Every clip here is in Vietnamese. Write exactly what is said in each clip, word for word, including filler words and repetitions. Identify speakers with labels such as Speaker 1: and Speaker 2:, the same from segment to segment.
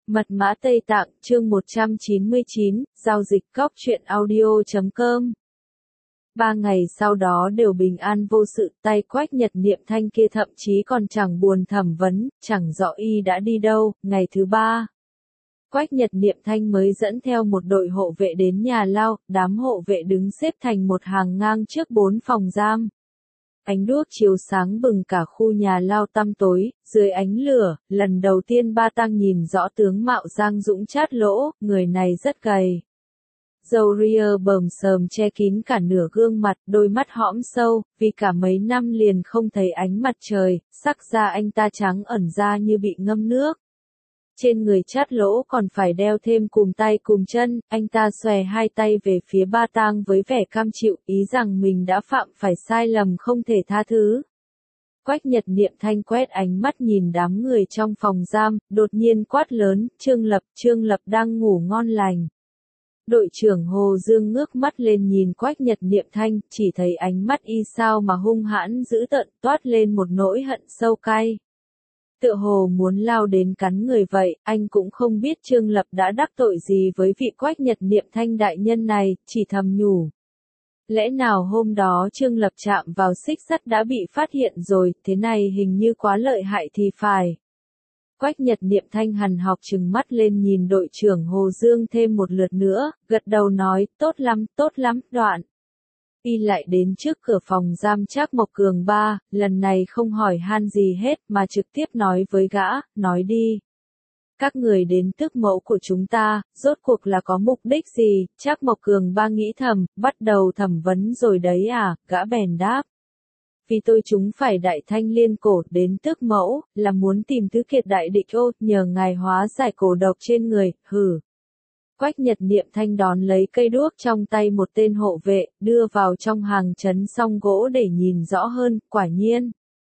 Speaker 1: Mật mã Tây Tạng, chương một trăm chín mươi chín, giao dịch cóc truyện audio chấm com. Ba ngày sau đó đều bình an vô sự, tay Quách Nhật Niệm Thanh kia thậm chí còn chẳng buồn thẩm vấn, chẳng rõ y đã đi đâu. Ngày thứ ba, Quách Nhật Niệm Thanh mới dẫn theo một đội hộ vệ đến nhà lao, đám hộ vệ đứng xếp thành một hàng ngang trước bốn phòng giam. Ánh đuốc chiếu sáng bừng cả khu nhà lao tăm tối, dưới ánh lửa, lần đầu tiên Ba Tang nhìn rõ tướng mạo Giang Dũng Chát Lỗ, người này rất gầy. Râu ria bờm sờm che kín cả nửa gương mặt, đôi mắt hõm sâu, vì cả mấy năm liền không thấy ánh mặt trời, sắc da anh ta trắng ẩn ra như bị ngâm nước. Trên người Chát Lỗ còn phải đeo thêm cùm tay cùm chân, anh ta xòe hai tay về phía Ba Tang với vẻ cam chịu, ý rằng mình đã phạm phải sai lầm không thể tha thứ. Quách Nhật Niệm Thanh quét ánh mắt nhìn đám người trong phòng giam, đột nhiên quát lớn, Trương Lập, Trương Lập đang ngủ ngon lành. Đội trưởng Hồ Dương ngước mắt lên nhìn Quách Nhật Niệm Thanh, chỉ thấy ánh mắt y sao mà hung hãn dữ tợn, toát lên một nỗi hận sâu cay. Tựa hồ muốn lao đến cắn người vậy, anh cũng không biết Trương Lập đã đắc tội gì với vị Quách Nhật Niệm Thanh đại nhân này, chỉ thầm nhủ. Lẽ nào hôm đó Trương Lập chạm vào xích sắt đã bị phát hiện rồi, thế này hình như quá lợi hại thì phải. Quách Nhật Niệm Thanh hằn học trừng mắt lên nhìn đội trưởng Hồ Dương thêm một lượt nữa, gật đầu nói, tốt lắm, tốt lắm, đoạn. Y lại đến trước cửa phòng giam Trác Mộc Cường ba, lần này không hỏi han gì hết mà trực tiếp nói với gã, nói đi. Các người đến tước mẫu của chúng ta, rốt cuộc là có mục đích gì? Trác Mộc Cường ba nghĩ thầm, bắt đầu thẩm vấn rồi đấy à, gã bèn đáp. Vì tôi chúng phải đại thanh liên cổ đến tước mẫu, là muốn tìm thứ kiệt đại địch ô, nhờ ngài hóa giải cổ độc trên người, hử. Quách Nhật Niệm Thanh đón lấy cây đuốc trong tay một tên hộ vệ, đưa vào trong hàng trấn song gỗ để nhìn rõ hơn, quả nhiên.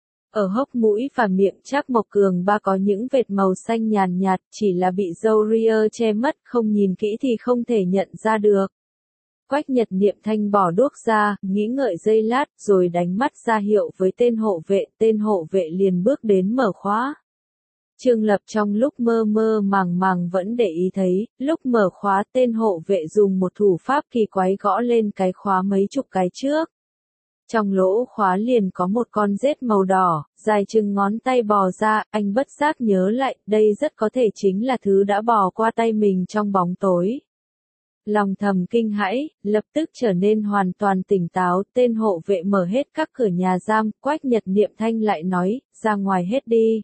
Speaker 1: Ở hốc mũi và miệng Trác Mộc Cường ba có những vệt màu xanh nhàn nhạt, chỉ là bị râu ria che mất, không nhìn kỹ thì không thể nhận ra được. Quách Nhật Niệm Thanh bỏ đuốc ra, nghĩ ngợi giây lát, rồi đánh mắt ra hiệu với tên hộ vệ, tên hộ vệ liền bước đến mở khóa. Trương Lập trong lúc mơ mơ màng màng vẫn để ý thấy, lúc mở khóa tên hộ vệ dùng một thủ pháp kỳ quái gõ lên cái khóa mấy chục cái trước. Trong lỗ khóa liền có một con rết màu đỏ, dài chừng ngón tay bò ra, anh bất giác nhớ lại, đây rất có thể chính là thứ đã bò qua tay mình trong bóng tối. Lòng thầm kinh hãi, lập tức trở nên hoàn toàn tỉnh táo, tên hộ vệ mở hết các cửa nhà giam, Quách Nhật Niệm Thanh lại nói, ra ngoài hết đi.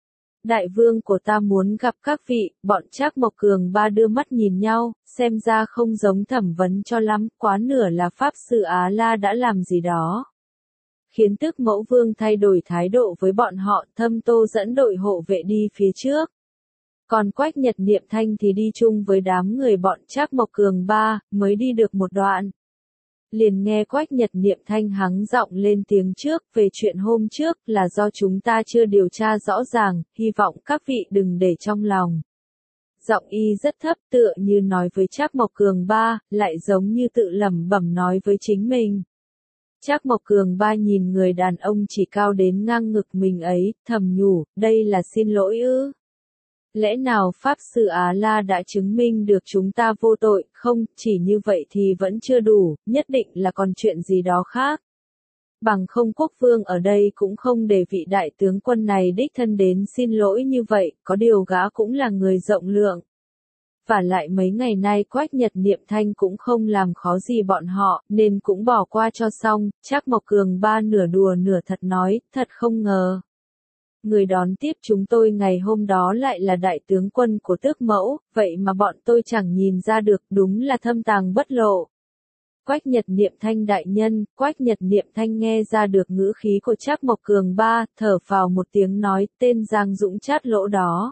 Speaker 1: Đại vương của ta muốn gặp các vị, bọn Trác Mộc Cường ba đưa mắt nhìn nhau, xem ra không giống thẩm vấn cho lắm, quá nửa là Pháp Sư Á La đã làm gì đó. Khiến Tước Mẫu Vương thay đổi thái độ với bọn họ, Thâm Tô dẫn đội hộ vệ đi phía trước. Còn Quách Nhật Niệm Thanh thì đi chung với đám người bọn Trác Mộc Cường ba, mới đi được một đoạn. Liền nghe Quách Nhật Niệm Thanh hắng giọng lên tiếng trước, về chuyện hôm trước là do chúng ta chưa điều tra rõ ràng, hy vọng các vị đừng để trong lòng. Giọng y rất thấp tựa như nói với Trác Mộc Cường ba, lại giống như tự lẩm bẩm nói với chính mình. Trác Mộc Cường ba nhìn người đàn ông chỉ cao đến ngang ngực mình ấy, thầm nhủ, đây là xin lỗi ư? Lẽ nào Pháp Sư Á La đã chứng minh được chúng ta vô tội, không, chỉ như vậy thì vẫn chưa đủ, nhất định là còn chuyện gì đó khác. Bằng không quốc vương ở đây cũng không để vị đại tướng quân này đích thân đến xin lỗi như vậy, có điều gã cũng là người rộng lượng. Và lại mấy ngày nay Quách Nhật Niệm Thanh cũng không làm khó gì bọn họ, nên cũng bỏ qua cho xong, Trác Mộc Cường ba nửa đùa nửa thật nói, thật không ngờ. Người đón tiếp chúng tôi ngày hôm đó lại là đại tướng quân của Tước Mẫu, vậy mà bọn tôi chẳng nhìn ra được, đúng là thâm tàng bất lộ. Quách Nhật Niệm Thanh đại nhân, Quách Nhật Niệm Thanh nghe ra được ngữ khí của Trác Mộc Cường ba, thở phào một tiếng nói, tên Giang Dũng Chát Lỗ đó.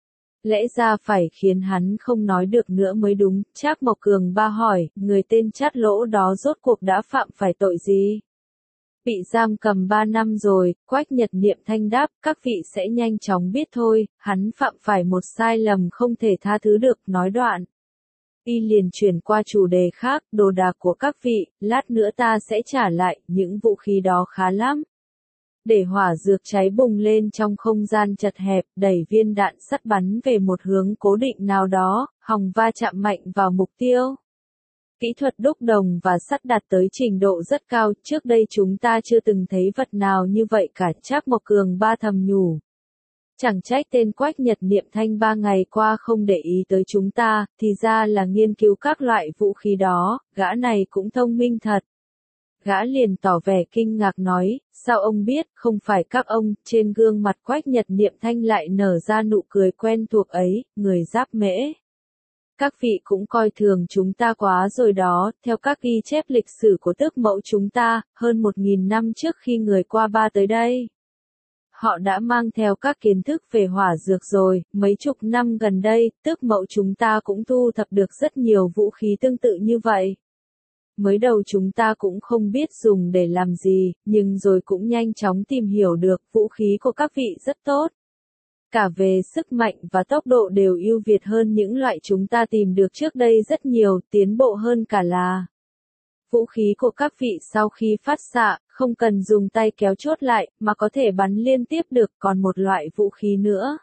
Speaker 1: Lẽ ra phải khiến hắn không nói được nữa mới đúng, Trác Mộc Cường ba hỏi, người tên Chát Lỗ đó rốt cuộc đã phạm phải tội gì? Bị giam cầm ba năm rồi, Quách Nhật Niệm Thanh đáp, các vị sẽ nhanh chóng biết thôi, hắn phạm phải một sai lầm không thể tha thứ được, nói đoạn. Y liền chuyển qua chủ đề khác, đồ đạc của các vị, lát nữa ta sẽ trả lại, những vũ khí đó khá lắm. để hỏa dược cháy bùng lên trong không gian chật hẹp, đẩy viên đạn sắt bắn về một hướng cố định nào đó, hòng va chạm mạnh vào mục tiêu. Kỹ thuật đúc đồng và sắt đạt tới trình độ rất cao, trước đây chúng ta chưa từng thấy vật nào như vậy cả, Trác Mộc Cường Ba thầm nhủ. Chẳng trách tên Quách Nhật Niệm Thanh ba ngày qua không để ý tới chúng ta, thì ra là nghiên cứu các loại vũ khí đó, gã này cũng thông minh thật. Gã liền tỏ vẻ kinh ngạc nói, sao ông biết, không phải các ông, trên gương mặt Quách Nhật Niệm Thanh lại nở ra nụ cười quen thuộc ấy, người Giáp Mễ. Các vị cũng coi thường chúng ta quá rồi đó, theo các ghi chép lịch sử của tước mẫu chúng ta, hơn một nghìn năm trước khi người qua Ba tới đây. Họ đã mang theo các kiến thức về hỏa dược rồi, mấy chục năm gần đây, tước mẫu chúng ta cũng thu thập được rất nhiều vũ khí tương tự như vậy. Mới đầu chúng ta cũng không biết dùng để làm gì, nhưng rồi cũng nhanh chóng tìm hiểu được vũ khí của các vị rất tốt. Cả về sức mạnh và tốc độ đều ưu việt hơn những loại chúng ta tìm được trước đây rất nhiều, tiến bộ hơn cả là. Vũ khí của các vị sau khi phát xạ, không cần dùng tay kéo chốt lại, mà có thể bắn liên tiếp được, còn một loại vũ khí nữa.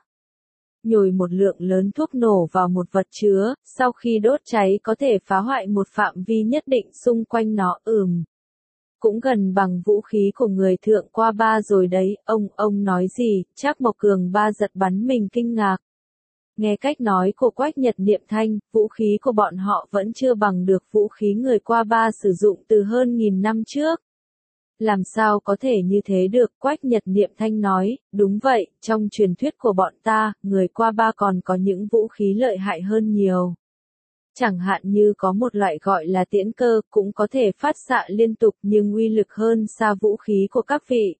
Speaker 1: Nhồi một lượng lớn thuốc nổ vào một vật chứa, sau khi đốt cháy có thể phá hoại một phạm vi nhất định xung quanh nó, ừm. Cũng gần bằng vũ khí của người thượng qua Ba rồi đấy, ông, ông nói gì, Trác Mộc Cường Ba giật bắn mình kinh ngạc. Nghe cách nói của Quách Nhật Niệm Thanh, vũ khí của bọn họ vẫn chưa bằng được vũ khí người qua Ba sử dụng từ hơn nghìn năm trước. Làm sao có thể như thế được, Quách Nhật Niệm Thanh nói, đúng vậy, trong truyền thuyết của bọn ta, người qua Ba còn có những vũ khí lợi hại hơn nhiều. Chẳng hạn như có một loại gọi là tiễn cơ, cũng có thể phát xạ liên tục nhưng uy lực hơn xa vũ khí của các vị.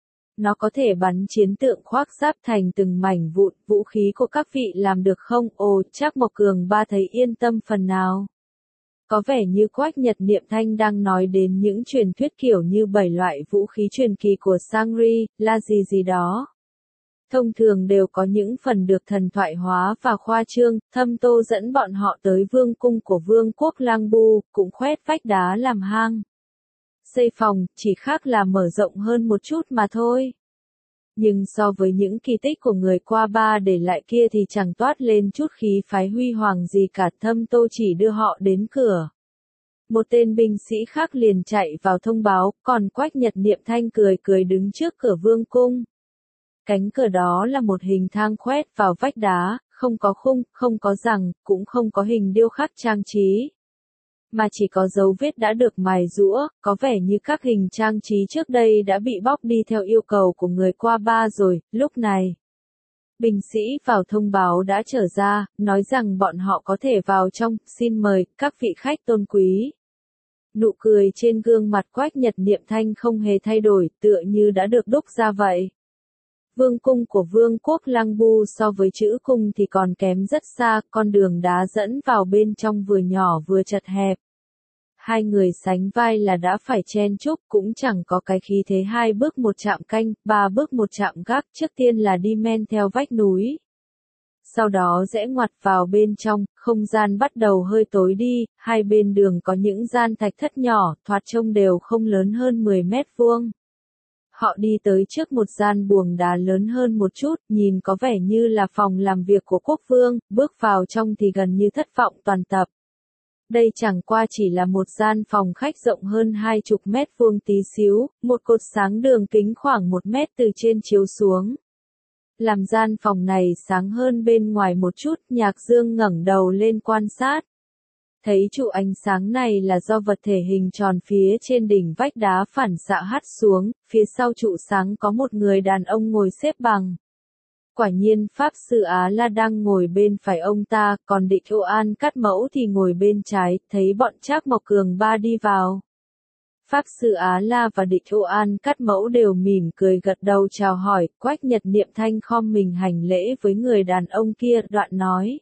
Speaker 1: Nó có thể bắn chiến tượng khoác giáp thành từng mảnh vụn, vũ khí của các vị làm được không? Ồ, Trác Mộc Cường Ba thấy yên tâm phần nào. Có vẻ như Quách Nhật Niệm Thanh đang nói đến những truyền thuyết kiểu như bảy loại vũ khí truyền kỳ của Sangri, là gì gì đó. Thông thường đều có những phần được thần thoại hóa và khoa trương, Thâm Tô dẫn bọn họ tới vương cung của vương quốc Lang Bu, cũng khoét vách đá làm hang. Xây phòng, chỉ khác là mở rộng hơn một chút mà thôi. Nhưng so với những kỳ tích của người qua Ba để lại kia thì chẳng toát lên chút khí phái huy hoàng gì cả, Thâm Tô chỉ đưa họ đến cửa. Một tên binh sĩ khác liền chạy vào thông báo, còn Quách Nhật Niệm Thanh cười cười đứng trước cửa vương cung. Cánh cửa đó là một hình thang khoét vào vách đá, không có khung, không có giằng, cũng không có hình điêu khắc trang trí. Mà chỉ có dấu vết đã được mài rũa, có vẻ như các hình trang trí trước đây đã bị bóc đi theo yêu cầu của người qua Ba rồi, lúc này. Binh sĩ vào thông báo đã trở ra, nói rằng bọn họ có thể vào trong, xin mời, các vị khách tôn quý. Nụ cười trên gương mặt Quách Nhật Niệm Thanh không hề thay đổi, tựa như đã được đúc ra vậy. Vương cung của vương quốc Lang Bu so với chữ cung thì còn kém rất xa, con đường đá dẫn vào bên trong vừa nhỏ vừa chật hẹp. Hai người sánh vai là đã phải chen chúc, cũng chẳng có cái khí thế hai bước một chạm canh, ba bước một chạm gác, trước tiên là đi men theo vách núi. Sau đó rẽ ngoặt vào bên trong, không gian bắt đầu hơi tối đi, hai bên đường có những gian thạch thất nhỏ, thoạt trông đều không lớn hơn mười mét vuông. Họ đi tới trước một gian buồng đá lớn hơn một chút, nhìn có vẻ như là phòng làm việc của quốc vương, bước vào trong thì gần như thất vọng toàn tập. Đây chẳng qua chỉ là một gian phòng khách rộng hơn hai chục mét vuông tí xíu, một cột sáng đường kính khoảng một mét từ trên chiếu xuống. Làm gian phòng này sáng hơn bên ngoài một chút, Nhạc Dương ngẩng đầu lên quan sát. Thấy trụ ánh sáng này là do vật thể hình tròn phía trên đỉnh vách đá phản xạ hắt xuống, phía sau trụ sáng có một người đàn ông ngồi xếp bằng. Quả nhiên Pháp Sư Á La đang ngồi bên phải ông ta, còn Địch Ô An Cát Mẫu thì ngồi bên trái, thấy bọn Trác Mộc Cường Ba đi vào. Pháp Sư Á La và Địch Ô An Cát Mẫu đều mỉm cười gật đầu chào hỏi, Quách Nhật Niệm Thanh khom mình hành lễ với người đàn ông kia, đoạn nói.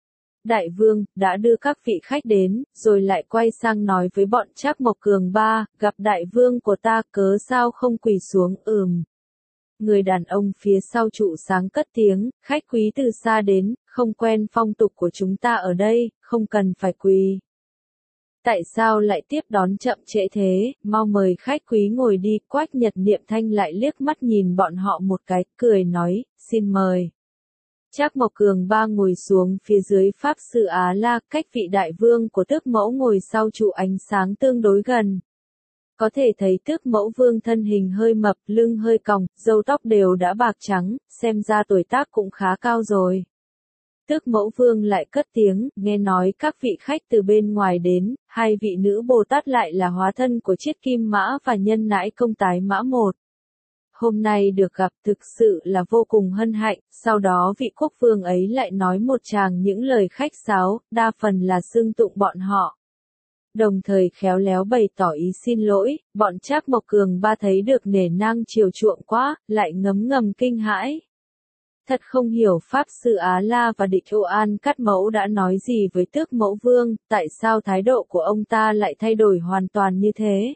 Speaker 1: Đại vương, đã đưa các vị khách đến, rồi lại quay sang nói với bọn Trác Mộc Cường Ba, gặp đại vương của ta, cớ sao không quỳ xuống, ừm. Người đàn ông phía sau trụ sáng cất tiếng, khách quý từ xa đến, không quen phong tục của chúng ta ở đây, không cần phải quỳ. tại sao lại tiếp đón chậm trễ thế, mau mời khách quý ngồi đi. Quách Nhật Niệm Thanh lại liếc mắt nhìn bọn họ một cái, cười nói, xin mời. Trác Mộc Cường ba ngồi xuống phía dưới Pháp Sư Á La, cách vị đại vương của Tước Mẫu ngồi sau trụ ánh sáng tương đối gần. Có thể thấy Tước Mẫu vương thân hình hơi mập, lưng hơi còng, râu tóc đều đã bạc trắng, xem ra tuổi tác cũng khá cao rồi. Tước Mẫu vương lại cất tiếng, nghe nói các vị khách từ bên ngoài đến, hai vị nữ Bồ Tát lại là hóa thân của Chiết Kim Mã và Nhân Nãi Công Tái Mã một. Hôm nay được gặp thực sự là vô cùng hân hạnh, sau đó vị quốc vương ấy lại nói một tràng những lời khách sáo, đa phần là xưng tụng bọn họ. Đồng thời khéo léo bày tỏ ý xin lỗi, bọn Trác Mộc Cường ba thấy được nể nang chiều chuộng quá, lại ngấm ngầm kinh hãi. Thật không hiểu Pháp Sư Á La và Địch Ô An Cắt Mẫu đã nói gì với Tước Mẫu vương, tại sao thái độ của ông ta lại thay đổi hoàn toàn như thế.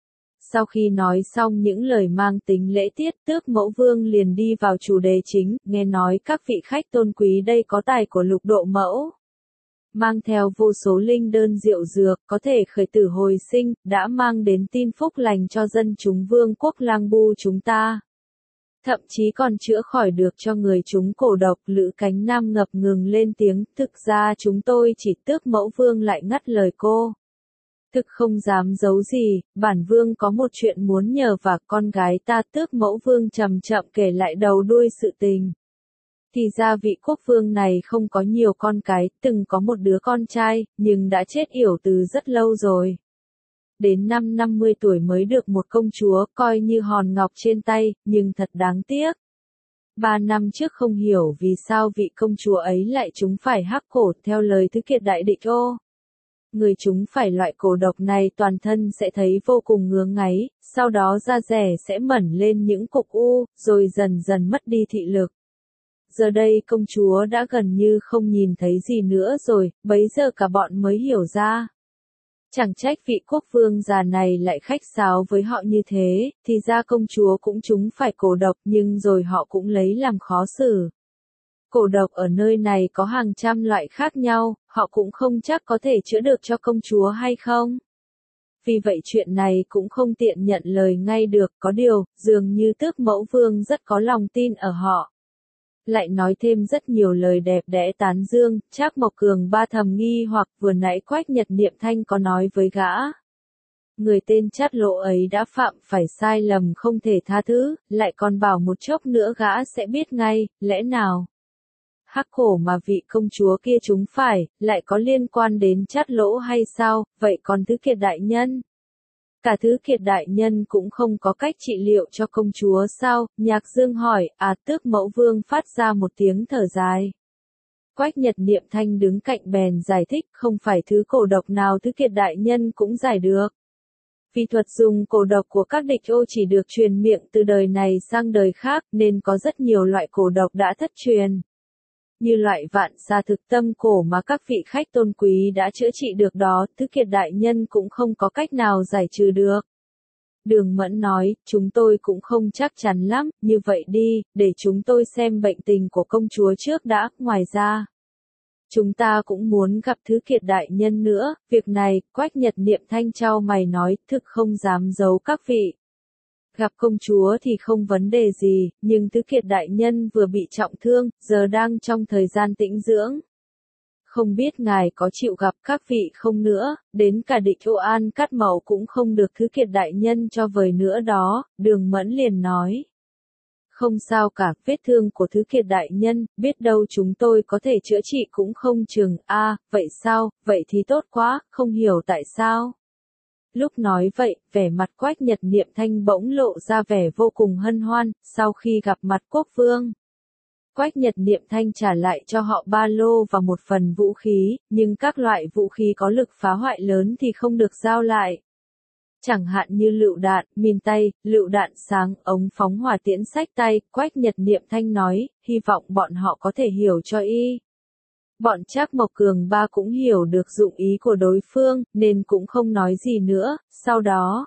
Speaker 1: Sau khi nói xong những lời mang tính lễ tiết, Tước Mẫu vương liền đi vào chủ đề chính, nghe nói các vị khách tôn quý đây có tài của Lục Độ Mẫu. Mang theo vô số linh đơn diệu dược, có thể khởi tử hồi sinh, đã mang đến tin phúc lành cho dân chúng vương quốc Lang Bu chúng ta. Thậm chí còn chữa khỏi được cho người chúng cổ độc. Lữ Cánh Nam ngập ngừng lên tiếng, thực ra chúng tôi chỉ. Tước Mẫu vương lại ngắt lời cô. Thực không dám giấu gì, bản vương có một chuyện muốn nhờ và con gái ta. Tước Mẫu vương chậm chậm kể lại đầu đuôi sự tình. Thì ra vị quốc vương này không có nhiều con cái, từng có một đứa con trai, nhưng đã chết yểu từ rất lâu rồi. Đến năm năm mươi tuổi mới được một công chúa, coi như hòn ngọc trên tay, nhưng thật đáng tiếc. Ba năm trước không hiểu vì sao vị công chúa ấy lại trúng phải hắc cổ, theo lời Thứ Kiệt Đại Địch Ô. Người trúng phải loại cổ độc này toàn thân sẽ thấy vô cùng ngứa ngáy, sau đó da rẻ sẽ mẩn lên những cục u, rồi dần dần mất đi thị lực. Giờ đây công chúa đã gần như không nhìn thấy gì nữa rồi, bấy giờ cả bọn mới hiểu ra. Chẳng trách vị quốc vương già này lại khách sáo với họ như thế, thì ra công chúa cũng trúng phải cổ độc nhưng rồi họ cũng lấy làm khó xử. Cổ độc ở nơi này có hàng trăm loại khác nhau, họ cũng không chắc có thể chữa được cho công chúa hay không. Vì vậy chuyện này cũng không tiện nhận lời ngay được, có điều, dường như Tước Mẫu vương rất có lòng tin ở họ. Lại nói thêm rất nhiều lời đẹp đẽ tán dương. Trác Mộc Cường ba thầm nghi hoặc vừa nãy Quách Nhật Niệm Thanh có nói với gã. Người tên Trát Lỗ ấy đã phạm phải sai lầm không thể tha thứ, lại còn bảo một chốc nữa gã sẽ biết ngay, lẽ nào? Hắc cổ mà vị công chúa kia trúng phải, lại có liên quan đến Trát Lỗ hay sao, vậy còn Thứ Kiệt Đại Nhân? Cả Thứ Kiệt Đại Nhân cũng không có cách trị liệu cho công chúa sao? Nhạc Dương hỏi. À, Tước Mẫu vương phát ra một tiếng thở dài. Quách Nhật Niệm Thanh đứng cạnh bèn giải thích, không phải thứ cổ độc nào Thứ Kiệt Đại Nhân cũng giải được. Vì thuật dùng cổ độc của các địch ô chỉ được truyền miệng từ đời này sang đời khác, nên có rất nhiều loại cổ độc đã thất truyền. Như loại vạn xa thực tâm cổ mà các vị khách tôn quý đã chữa trị được đó, Thứ Kiệt Đại Nhân cũng không có cách nào giải trừ được. Đường Mẫn nói, chúng tôi cũng không chắc chắn lắm, như vậy đi, để chúng tôi xem bệnh tình của công chúa trước đã, ngoài ra. Chúng ta cũng muốn gặp Thứ Kiệt Đại Nhân nữa, việc này, Quách Nhật Niệm Thanh chau mày nói, thực không dám giấu các vị. Gặp công chúa thì không vấn đề gì, nhưng Thứ Kiệt Đại Nhân vừa bị trọng thương, giờ đang trong thời gian tĩnh dưỡng. Không biết ngài có chịu gặp các vị không nữa, đến cả Địch Ô An Cắt Mẫu cũng không được Thứ Kiệt Đại Nhân cho vời nữa đó, Đường Mẫn liền nói. Không sao cả, vết thương của Thứ Kiệt Đại Nhân, biết đâu chúng tôi có thể chữa trị cũng không chừng. A, à, vậy sao, vậy thì tốt quá, không hiểu tại sao. Lúc nói vậy, vẻ mặt Quách Nhật Niệm Thanh bỗng lộ ra vẻ vô cùng hân hoan, sau khi gặp mặt quốc vương. Quách Nhật Niệm Thanh trả lại cho họ ba lô và một phần vũ khí, nhưng các loại vũ khí có lực phá hoại lớn thì không được giao lại. Chẳng hạn như lựu đạn, mìn tay, lựu đạn sáng, ống phóng hỏa tiễn xách tay, Quách Nhật Niệm Thanh nói, hy vọng bọn họ có thể hiểu cho y. Bọn Trác Mộc Cường ba cũng hiểu được dụng ý của đối phương, nên cũng không nói gì nữa, sau đó.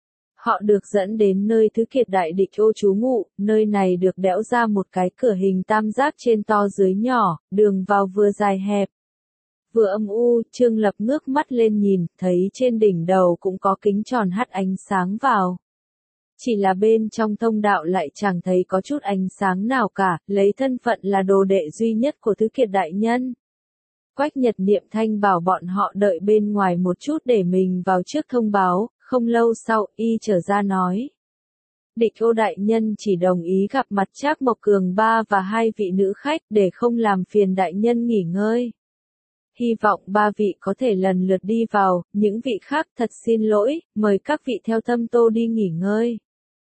Speaker 1: Họ được dẫn đến nơi Thứ Kiệt Đại Địch Ô trú ngụ, nơi này được đẽo ra một cái cửa hình tam giác trên to dưới nhỏ, đường vào vừa dài hẹp. Vừa âm u, Trương Lập ngước mắt lên nhìn, thấy trên đỉnh đầu cũng có kính tròn hắt ánh sáng vào. Chỉ là bên trong thông đạo lại chẳng thấy có chút ánh sáng nào cả, lấy thân phận là đồ đệ duy nhất của Thứ Kiệt đại nhân. Quách Nhật Niệm Thanh bảo bọn họ đợi bên ngoài một chút để mình vào trước thông báo, không lâu sau, y trở ra nói. Địch Ô đại nhân chỉ đồng ý gặp mặt Trác Mộc Cường ba và hai vị nữ khách để không làm phiền đại nhân nghỉ ngơi. Hy vọng ba vị có thể lần lượt đi vào, những vị khác thật xin lỗi, mời các vị theo Thâm Tô đi nghỉ ngơi.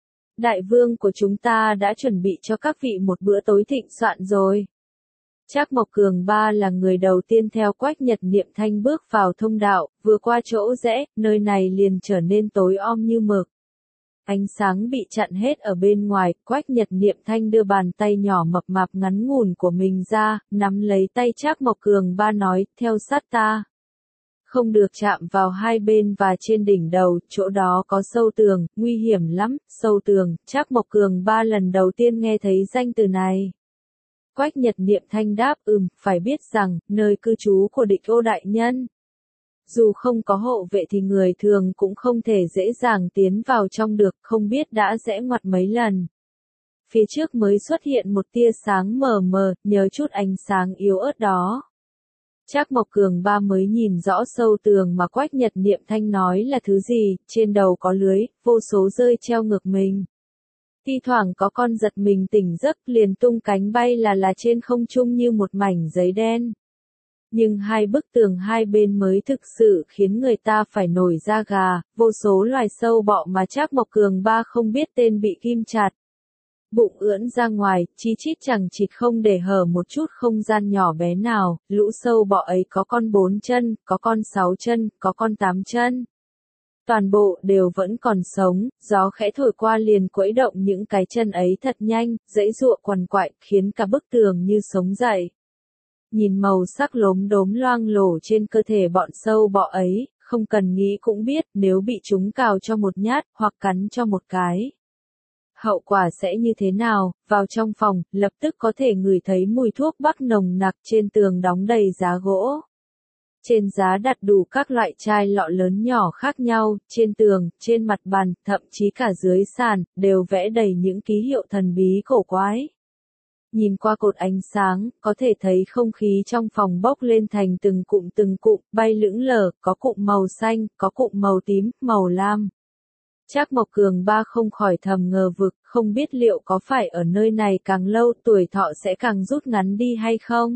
Speaker 1: Đại vương của chúng ta đã chuẩn bị cho các vị một bữa tối thịnh soạn rồi. Trác Mộc Cường ba là người đầu tiên theo Quách Nhật Niệm Thanh bước vào thông đạo, vừa qua chỗ rẽ, nơi này liền trở nên tối om như mực. Ánh sáng bị chặn hết ở bên ngoài, Quách Nhật Niệm Thanh đưa bàn tay nhỏ mập mạp ngắn ngủn của mình ra, nắm lấy tay Trác Mộc Cường ba nói, theo sát ta. Không được chạm vào hai bên và trên đỉnh đầu, chỗ đó có sâu tường, nguy hiểm lắm, sâu tường, Trác Mộc Cường ba lần đầu tiên nghe thấy danh từ này. Quách Nhật Niệm Thanh đáp ừm, phải biết rằng, nơi cư trú của Địch Ô đại nhân. Dù không có hộ vệ thì người thường cũng không thể dễ dàng tiến vào trong được, không biết đã rẽ ngoặt mấy lần. Phía trước mới xuất hiện một tia sáng mờ mờ, nhớ chút ánh sáng yếu ớt đó. Trác Mộc Cường ba mới nhìn rõ sâu tường mà Quách Nhật Niệm Thanh nói là thứ gì, trên đầu có lưới, vô số rơi treo ngược mình. Thi thoảng có con giật mình tỉnh giấc liền tung cánh bay là là trên không trung như một mảnh giấy đen. Nhưng hai bức tường hai bên mới thực sự khiến người ta phải nổi da gà, vô số loài sâu bọ mà Trác Mộc Cường ba không biết tên bị ghim chặt. Bụng ưỡn ra ngoài, chí chít chẳng chịt không để hở một chút không gian nhỏ bé nào, lũ sâu bọ ấy có con bốn chân, có con sáu chân, có con tám chân. Toàn bộ đều vẫn còn sống, gió khẽ thổi qua liền quẫy động những cái chân ấy thật nhanh, dãy giụa quằn quại, khiến cả bức tường như sống dậy. Nhìn màu sắc lốm đốm loang lổ trên cơ thể bọn sâu bọ ấy, không cần nghĩ cũng biết nếu bị chúng cào cho một nhát hoặc cắn cho một cái. Hậu quả sẽ như thế nào, vào trong phòng, lập tức có thể ngửi thấy mùi thuốc bắc nồng nặc trên tường đóng đầy giá gỗ. Trên giá đặt đủ các loại chai lọ lớn nhỏ khác nhau, trên tường, trên mặt bàn, thậm chí cả dưới sàn, đều vẽ đầy những ký hiệu thần bí cổ quái. Nhìn qua cột ánh sáng, có thể thấy không khí trong phòng bốc lên thành từng cụm từng cụm, bay lững lờ, có cụm màu xanh, có cụm màu tím, màu lam. Trác Mộc Cường ba không khỏi thầm ngờ vực, không biết liệu có phải ở nơi này càng lâu tuổi thọ sẽ càng rút ngắn đi hay không?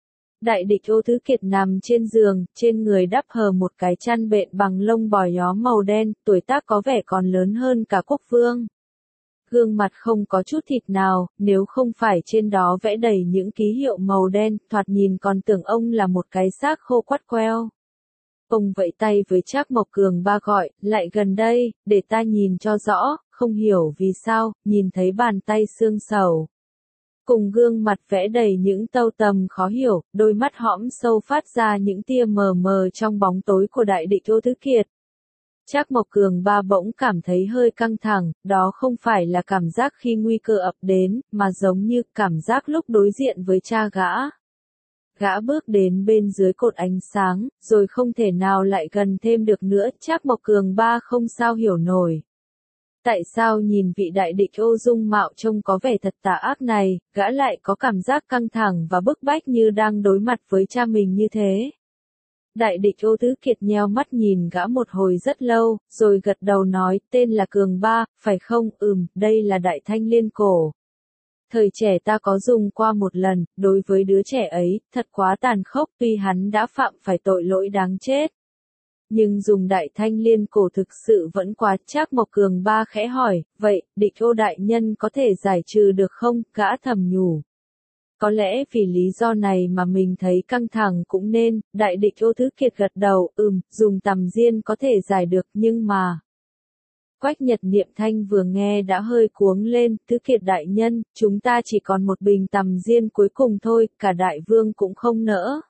Speaker 1: Đại Địch Ô Thứ Kiệt nằm trên giường, trên người đắp hờ một cái chăn bện bằng lông bò gió màu đen, tuổi tác có vẻ còn lớn hơn cả quốc vương. Gương mặt không có chút thịt nào, nếu không phải trên đó vẽ đầy những ký hiệu màu đen, thoạt nhìn còn tưởng ông là một cái xác khô quắt queo. Ông vẫy tay với Trác Mộc Cường ba gọi, lại gần đây, để ta nhìn cho rõ, không hiểu vì sao, nhìn thấy bàn tay xương sầu. Cùng gương mặt vẽ đầy những tâu tầm khó hiểu, đôi mắt hõm sâu phát ra những tia mờ mờ trong bóng tối của Đại Địch Ô Thứ Kiệt. Trác Mộc Cường ba bỗng cảm thấy hơi căng thẳng, đó không phải là cảm giác khi nguy cơ ập đến, mà giống như cảm giác lúc đối diện với cha gã. Gã bước đến bên dưới cột ánh sáng, rồi không thể nào lại gần thêm được nữa, Trác Mộc Cường ba không sao hiểu nổi. Tại sao nhìn vị đại địch Ô dung mạo trông có vẻ thật tà ác này, gã lại có cảm giác căng thẳng và bức bách như đang đối mặt với cha mình như thế? Đại địch Ô Thứ Kiệt nheo mắt nhìn gã một hồi rất lâu, rồi gật đầu nói, tên là Cường ba, phải không? Ừm, đây là Đại Thanh Liên Cổ. Thời trẻ ta có dùng qua một lần, đối với đứa trẻ ấy, thật quá tàn khốc, tuy hắn đã phạm phải tội lỗi đáng chết. Nhưng dùng Đại Thanh Liên Cổ thực sự vẫn quá. Trác Mộc Cường ba khẽ hỏi, vậy, Địch Ô đại nhân có thể giải trừ được không? Gã thầm nhủ. Có lẽ vì lý do này mà mình thấy căng thẳng cũng nên. Đại Địch Ô Thứ Kiệt gật đầu, ừm, dùng tầm diên có thể giải được, nhưng mà... Quách Nhật Niệm Thanh vừa nghe đã hơi cuống lên, Thứ Kiệt đại nhân, chúng ta chỉ còn một bình tầm diên cuối cùng thôi, cả đại vương cũng không nỡ.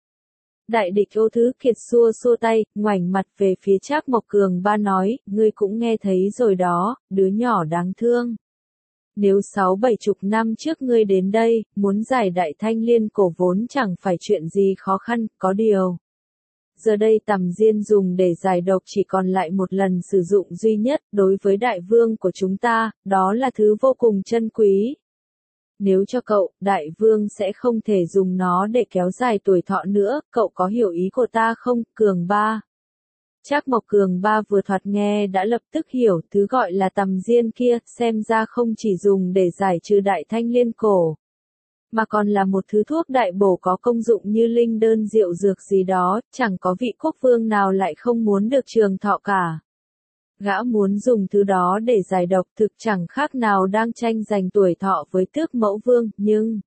Speaker 1: Đại Địch Ô Thứ Kiệt xua xua tay, ngoảnh mặt về phía Trác Mộc Cường ba nói, ngươi cũng nghe thấy rồi đó, đứa nhỏ đáng thương. Nếu sáu bảy chục năm trước ngươi đến đây, muốn giải đại thanh liên cổ vốn chẳng phải chuyện gì khó khăn, có điều. Giờ đây tầm diên dùng để giải độc chỉ còn lại một lần sử dụng duy nhất, đối với đại vương của chúng ta, đó là thứ vô cùng chân quý. Nếu cho cậu, đại vương sẽ không thể dùng nó để kéo dài tuổi thọ nữa, cậu có hiểu ý của ta không, Cường Ba? Trác Mộc Cường Ba vừa thoạt nghe đã lập tức hiểu, thứ gọi là tầm diên kia, xem ra không chỉ dùng để giải trừ đại thanh liên cổ, mà còn là một thứ thuốc đại bổ có công dụng như linh đơn diệu dược gì đó, chẳng có vị quốc vương nào lại không muốn được trường thọ cả. Gã muốn dùng thứ đó để giải độc thực chẳng khác nào đang tranh giành tuổi thọ với tước mẫu vương, nhưng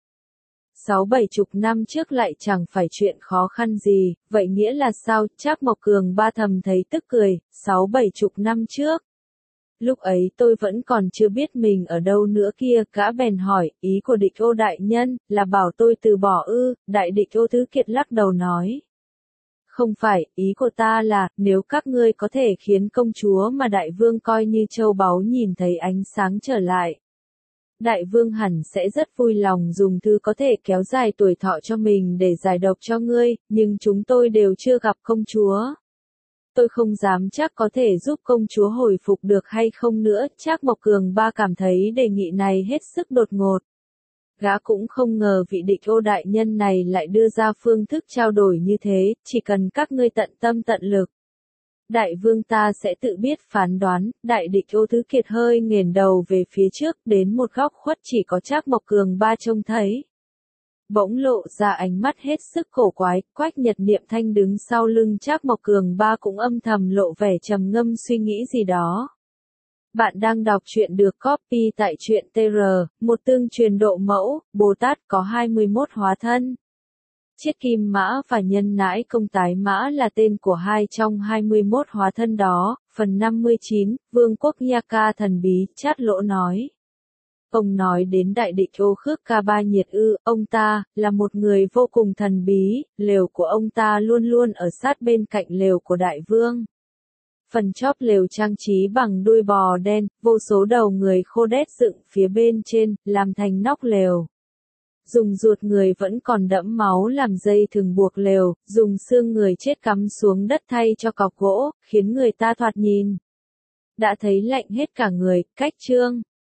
Speaker 1: sáu bảy chục năm trước lại chẳng phải chuyện khó khăn gì, vậy nghĩa là sao? Trác Mộc Cường Ba thầm thấy tức cười, sáu bảy chục năm trước. Lúc ấy tôi vẫn còn chưa biết mình ở đâu nữa kia, gã bèn hỏi, ý của Địch Ô đại nhân, là bảo tôi từ bỏ ư? Đại Địch Ô Thứ Kiệt lắc đầu nói. Không phải, ý của ta là, nếu các ngươi có thể khiến công chúa mà đại vương coi như châu báu nhìn thấy ánh sáng trở lại. Đại vương hẳn sẽ rất vui lòng dùng thứ có thể kéo dài tuổi thọ cho mình để giải độc cho ngươi, nhưng chúng tôi đều chưa gặp công chúa. Tôi không dám chắc có thể giúp công chúa hồi phục được hay không nữa, Trác Mộc Cường Ba cảm thấy đề nghị này hết sức đột ngột. Gã cũng không ngờ vị Địch Ô đại nhân này lại đưa ra phương thức trao đổi như thế, chỉ cần các ngươi tận tâm tận lực. Đại vương ta sẽ tự biết phán đoán, Đại Địch Ô Thứ Kiệt hơi nghển đầu về phía trước, đến một góc khuất chỉ có Trác Mộc Cường Ba trông thấy. Bỗng lộ ra ánh mắt hết sức cổ quái, Quách Nhật Niệm Thanh đứng sau lưng Trác Mộc Cường Ba cũng âm thầm lộ vẻ trầm ngâm suy nghĩ gì đó. Bạn đang đọc truyện được copy tại truyện tê rờ, một tương truyền độ mẫu, Bồ Tát có hai mươi mốt hóa thân. Chiết Kim Mã và Nhân Nãi Công Tái Mã là tên của hai trong hai mươi mốt hóa thân đó. Phần năm mươi chín, Vương quốc Nha-ca thần bí, Chát Lỗ nói. Ông nói đến Đại Địch Ô Khước Ca Ba Nhiệt ư, ông ta, là một người vô cùng thần bí, lều của ông ta luôn luôn ở sát bên cạnh lều của đại vương. Phần chóp lều trang trí bằng đuôi bò đen, vô số đầu người khô đét dựng phía bên trên, làm thành nóc lều. Dùng ruột người vẫn còn đẫm máu làm dây thừng buộc lều, dùng xương người chết cắm xuống đất thay cho cọc gỗ, khiến người ta thoạt nhìn đã thấy lạnh hết cả người. Cách chương